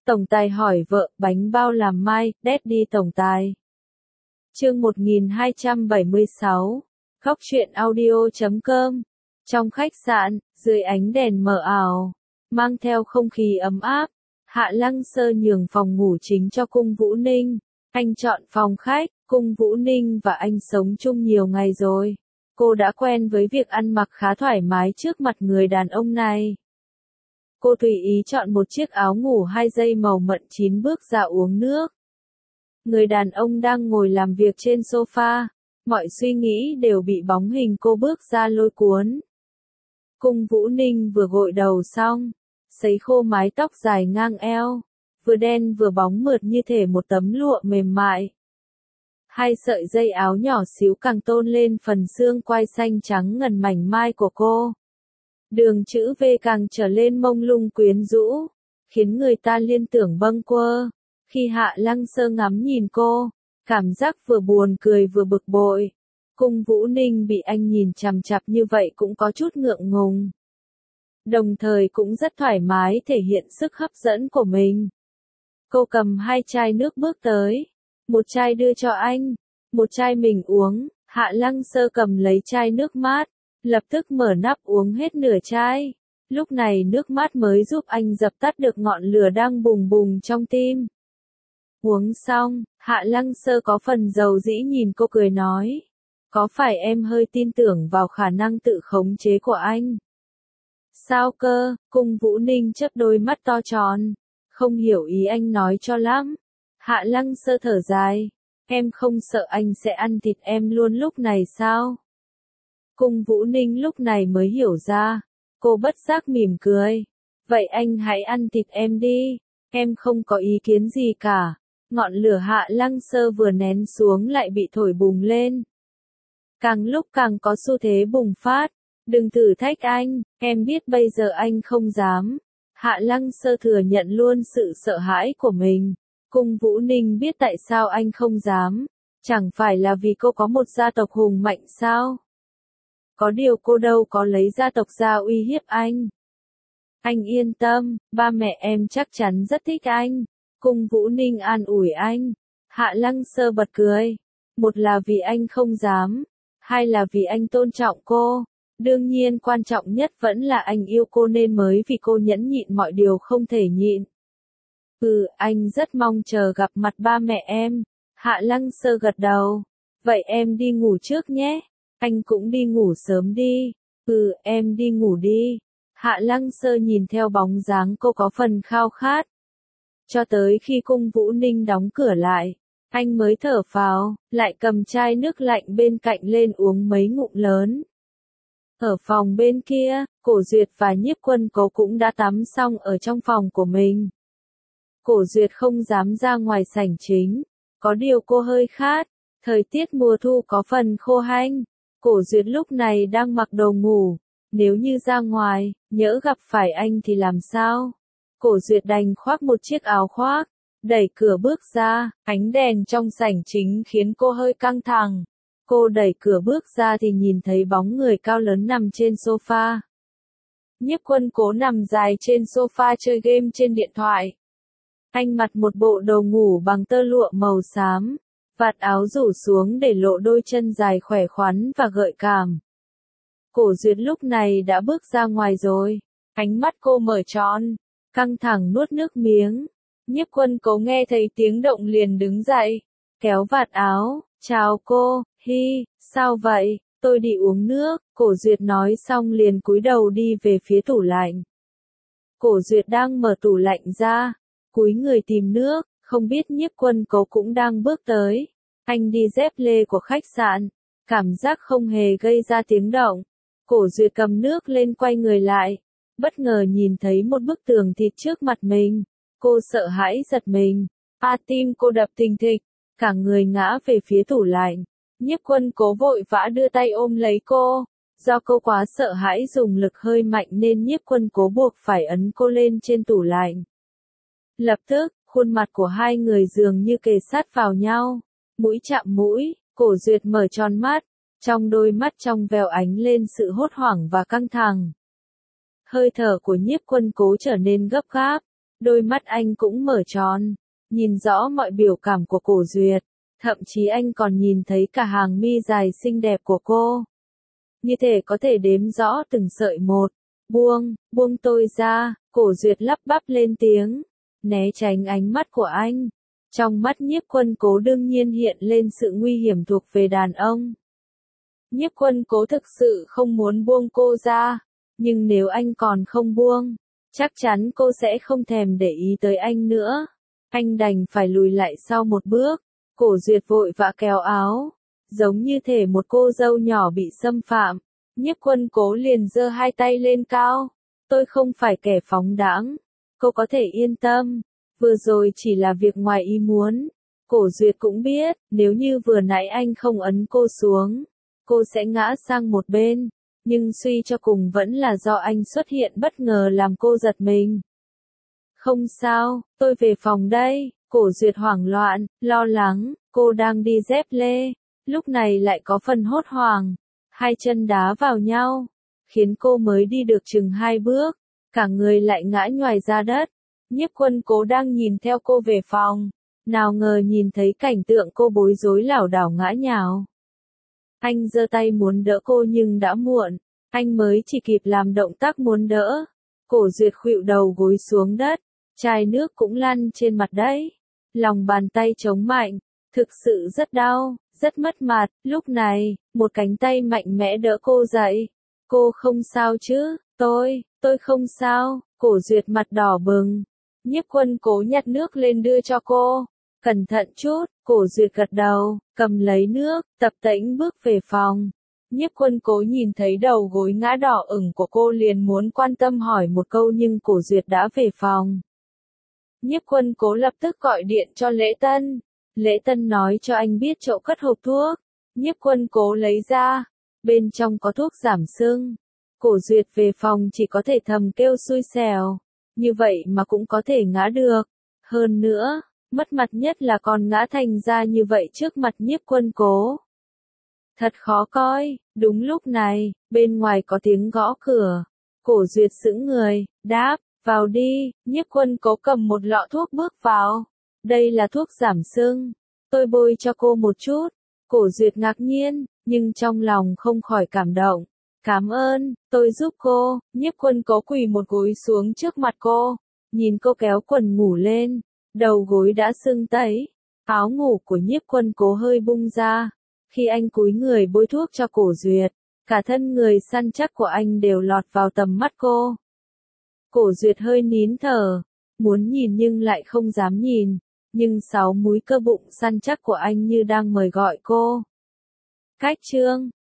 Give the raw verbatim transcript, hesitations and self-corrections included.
Tổng tài hỏi vợ, bánh bao làm mai, Daddy tổng tài. Chương một nghìn hai trăm bảy mươi sáu, Góc truyện audio chấm com. Trong khách sạn, dưới ánh đèn mờ ảo, mang theo không khí ấm áp, Hạ Lăng Sơ nhường phòng ngủ chính cho Cung Vũ Ninh. Anh chọn phòng khách, Cung Vũ Ninh và anh sống chung nhiều ngày rồi. Cô đã quen với việc ăn mặc khá thoải mái trước mặt người đàn ông này. Cô tùy ý chọn một chiếc áo ngủ hai dây màu mận chín bước ra uống nước. Người đàn ông đang ngồi làm việc trên sofa, mọi suy nghĩ đều bị bóng hình cô bước ra lôi cuốn. Cung Vũ Ninh vừa gội đầu xong, sấy khô mái tóc dài ngang eo, vừa đen vừa bóng mượt như thể một tấm lụa mềm mại. Hai sợi dây áo nhỏ xíu càng tôn lên phần xương quai xanh trắng ngần mảnh mai của cô. Đường chữ V càng trở lên mông lung quyến rũ, khiến người ta liên tưởng bâng quơ. Khi Hạ Lăng Sơ ngắm nhìn cô, cảm giác vừa buồn cười vừa bực bội. Cung Vũ Ninh bị anh nhìn chằm chằm như vậy cũng có chút ngượng ngùng. Đồng thời cũng rất thoải mái thể hiện sức hấp dẫn của mình. Cô cầm hai chai nước bước tới. Một chai đưa cho anh, một chai mình uống. Hạ Lăng Sơ cầm lấy chai nước mát, lập tức mở nắp uống hết nửa chai. Lúc này nước mát mới giúp anh dập tắt được ngọn lửa đang bùng bùng trong tim. Uống xong, Hạ Lăng Sơ có phần dầu dĩ nhìn cô cười nói. Có phải em hơi tin tưởng vào khả năng tự khống chế của anh? Sao cơ? Cung Vũ Ninh chớp đôi mắt to tròn. Không hiểu ý anh nói cho lắm. Hạ Lăng Sơ thở dài. Em không sợ anh sẽ ăn thịt em luôn lúc này sao? Cung Vũ Ninh lúc này mới hiểu ra. Cô bất giác mỉm cười. Vậy anh hãy ăn thịt em đi. Em không có ý kiến gì cả. Ngọn lửa Hạ Lăng Sơ vừa nén xuống lại bị thổi bùng lên. Càng lúc càng có xu thế bùng phát. Đừng thử thách anh, em biết bây giờ anh không dám. Hạ Lăng Sơ thừa nhận luôn sự sợ hãi của mình. Cung Vũ Ninh biết tại sao anh không dám. Chẳng phải là vì cô có một gia tộc hùng mạnh sao? Có điều cô đâu có lấy gia tộc ra uy hiếp anh. Anh yên tâm, ba mẹ em chắc chắn rất thích anh. Cung Vũ Ninh an ủi anh. Hạ Lăng Sơ bật cười. Một là vì anh không dám. Hai là vì anh tôn trọng cô. Đương nhiên quan trọng nhất vẫn là anh yêu cô nên mới vì cô nhẫn nhịn mọi điều không thể nhịn. Ừ, anh rất mong chờ gặp mặt ba mẹ em. Hạ Lăng Sơ gật đầu. Vậy em đi ngủ trước nhé. Anh cũng đi ngủ sớm đi. Ừ, em đi ngủ đi. Hạ Lăng Sơ nhìn theo bóng dáng cô có phần khao khát. Cho tới khi Cung Vũ Ninh đóng cửa lại, anh mới thở phào, lại cầm chai nước lạnh bên cạnh lên uống mấy ngụm lớn. Ở phòng bên kia, Cổ Duyệt và Nhiếp Quân Cố cũng đã tắm xong ở trong phòng của mình. Cổ Duyệt không dám ra ngoài sảnh chính, có điều cô hơi khát, thời tiết mùa thu có phần khô hanh. Cổ Duyệt lúc này đang mặc đồ ngủ, nếu như ra ngoài, nhỡ gặp phải anh thì làm sao? Cổ Duyệt đành khoác một chiếc áo khoác, đẩy cửa bước ra, ánh đèn trong sảnh chính khiến cô hơi căng thẳng. Cô đẩy cửa bước ra thì nhìn thấy bóng người cao lớn nằm trên sofa. Nhiếp Quân Cố nằm dài trên sofa chơi game trên điện thoại. Anh mặc một bộ đồ ngủ bằng tơ lụa màu xám, vạt áo rủ xuống để lộ đôi chân dài khỏe khoắn và gợi cảm. Cổ Duyệt lúc này đã bước ra ngoài rồi, ánh mắt cô mở tròn, căng thẳng nuốt nước miếng. Nhiếp Quân Cố nghe thấy tiếng động liền đứng dậy, kéo vạt áo, chào cô, hi, sao vậy, tôi đi uống nước. Cổ Duyệt nói xong liền cúi đầu đi về phía tủ lạnh. Cổ Duyệt đang mở tủ lạnh ra, cúi người tìm nước, không biết Nhiếp Quân Cố cũng đang bước tới. Anh đi dép lê của khách sạn, cảm giác không hề gây ra tiếng động. Cổ Duyệt cầm nước lên quay người lại, bất ngờ nhìn thấy một bức tường thịt trước mặt mình. Cô sợ hãi giật mình, a tim cô đập thình thịch, cả người ngã về phía tủ lạnh. Nhiếp Quân Cố vội vã đưa tay ôm lấy cô, do cô quá sợ hãi dùng lực hơi mạnh nên Nhiếp Quân Cố buộc phải ấn cô lên trên tủ lạnh. Lập tức, khuôn mặt của hai người dường như kề sát vào nhau, mũi chạm mũi. Cổ Duyệt mở tròn mắt, trong đôi mắt trong veo ánh lên sự hốt hoảng và căng thẳng. Hơi thở của Nhiếp Quân Cố trở nên gấp gáp, Đôi mắt anh cũng mở tròn, nhìn rõ mọi biểu cảm của Cổ Duyệt, thậm chí anh còn nhìn thấy cả hàng mi dài xinh đẹp của cô. Như thể có thể đếm rõ từng sợi một. Buông, buông tôi ra, Cổ Duyệt lắp bắp lên tiếng, né tránh ánh mắt của anh. Trong mắt Nhiếp Quân Cố đương nhiên hiện lên sự nguy hiểm thuộc về đàn ông. Nhiếp Quân Cố thực sự không muốn buông cô ra, nhưng nếu anh còn không buông, chắc chắn cô sẽ không thèm để ý tới anh nữa. Anh đành phải lùi lại sau một bước. Cổ Duyệt vội vã kéo áo, giống như thể một cô dâu nhỏ bị xâm phạm. Nhiếp Quân Cố liền giơ hai tay lên cao. Tôi không phải kẻ phóng đãng, cô có thể yên tâm. Vừa rồi chỉ là việc ngoài ý muốn. Cổ Duyệt cũng biết, nếu như vừa nãy anh không ấn cô xuống, cô sẽ ngã sang một bên. Nhưng suy cho cùng vẫn là do anh xuất hiện bất ngờ làm cô giật mình. Không sao, tôi về phòng đây. Cổ Duyệt hoảng loạn, lo lắng, cô đang đi dép lê, lúc này lại có phần hốt hoảng. Hai chân đá vào nhau, khiến cô mới đi được chừng hai bước, cả người lại ngã nhoài ra đất. Nhiếp Quân Cố đang nhìn theo cô về phòng, nào ngờ nhìn thấy cảnh tượng cô bối rối lảo đảo ngã nhào. Anh giơ tay muốn đỡ cô nhưng đã muộn, anh mới chỉ kịp làm động tác muốn đỡ. Cổ Duyệt khuỵu đầu gối xuống đất, chai nước cũng lăn trên mặt đấy. Lòng bàn tay chống mạnh, thực sự rất đau, rất mất mặt. Lúc này, một cánh tay mạnh mẽ đỡ cô dậy. Cô không sao chứ? Tôi, tôi không sao. Cổ Duyệt mặt đỏ bừng. Nhiếp Quân Cố nhặt nước lên đưa cho cô. Cẩn thận chút. Cổ Duyệt gật đầu, cầm lấy nước, tập tễnh bước về phòng. Nhiếp Quân Cố nhìn thấy đầu gối ngã đỏ ửng của cô liền muốn quan tâm hỏi một câu nhưng Cổ Duyệt đã về phòng. Nhiếp Quân Cố lập tức gọi điện cho Lễ Tân. Lễ Tân nói cho anh biết chỗ cất hộp thuốc. Nhiếp Quân Cố lấy ra, bên trong có thuốc giảm sưng. Cổ Duyệt về phòng chỉ có thể thầm kêu xui xẻo, như vậy mà cũng có thể ngã được. Hơn nữa, mất mặt nhất là còn ngã thành ra như vậy trước mặt Nhiếp Quân Cố. Thật khó coi. Đúng lúc này, bên ngoài có tiếng gõ cửa. Cổ Duyệt sững người, đáp, vào đi. Nhiếp Quân Cố cầm một lọ thuốc bước vào. Đây là thuốc giảm sưng. Tôi bôi cho cô một chút. Cổ Duyệt ngạc nhiên, nhưng trong lòng không khỏi cảm động. Cảm ơn, tôi giúp cô. Nhiếp Quân Cố quỳ một gối xuống trước mặt cô. Nhìn cô kéo quần ngủ lên. Đầu gối đã sưng tấy. Áo ngủ của Nhiếp Quân Cố hơi bung ra. Khi anh cúi người bôi thuốc cho Cổ Duyệt, cả thân người săn chắc của anh đều lọt vào tầm mắt cô. Cổ Duyệt hơi nín thở, muốn nhìn nhưng lại không dám nhìn, nhưng sáu múi cơ bụng săn chắc của anh như đang mời gọi cô. Cách chương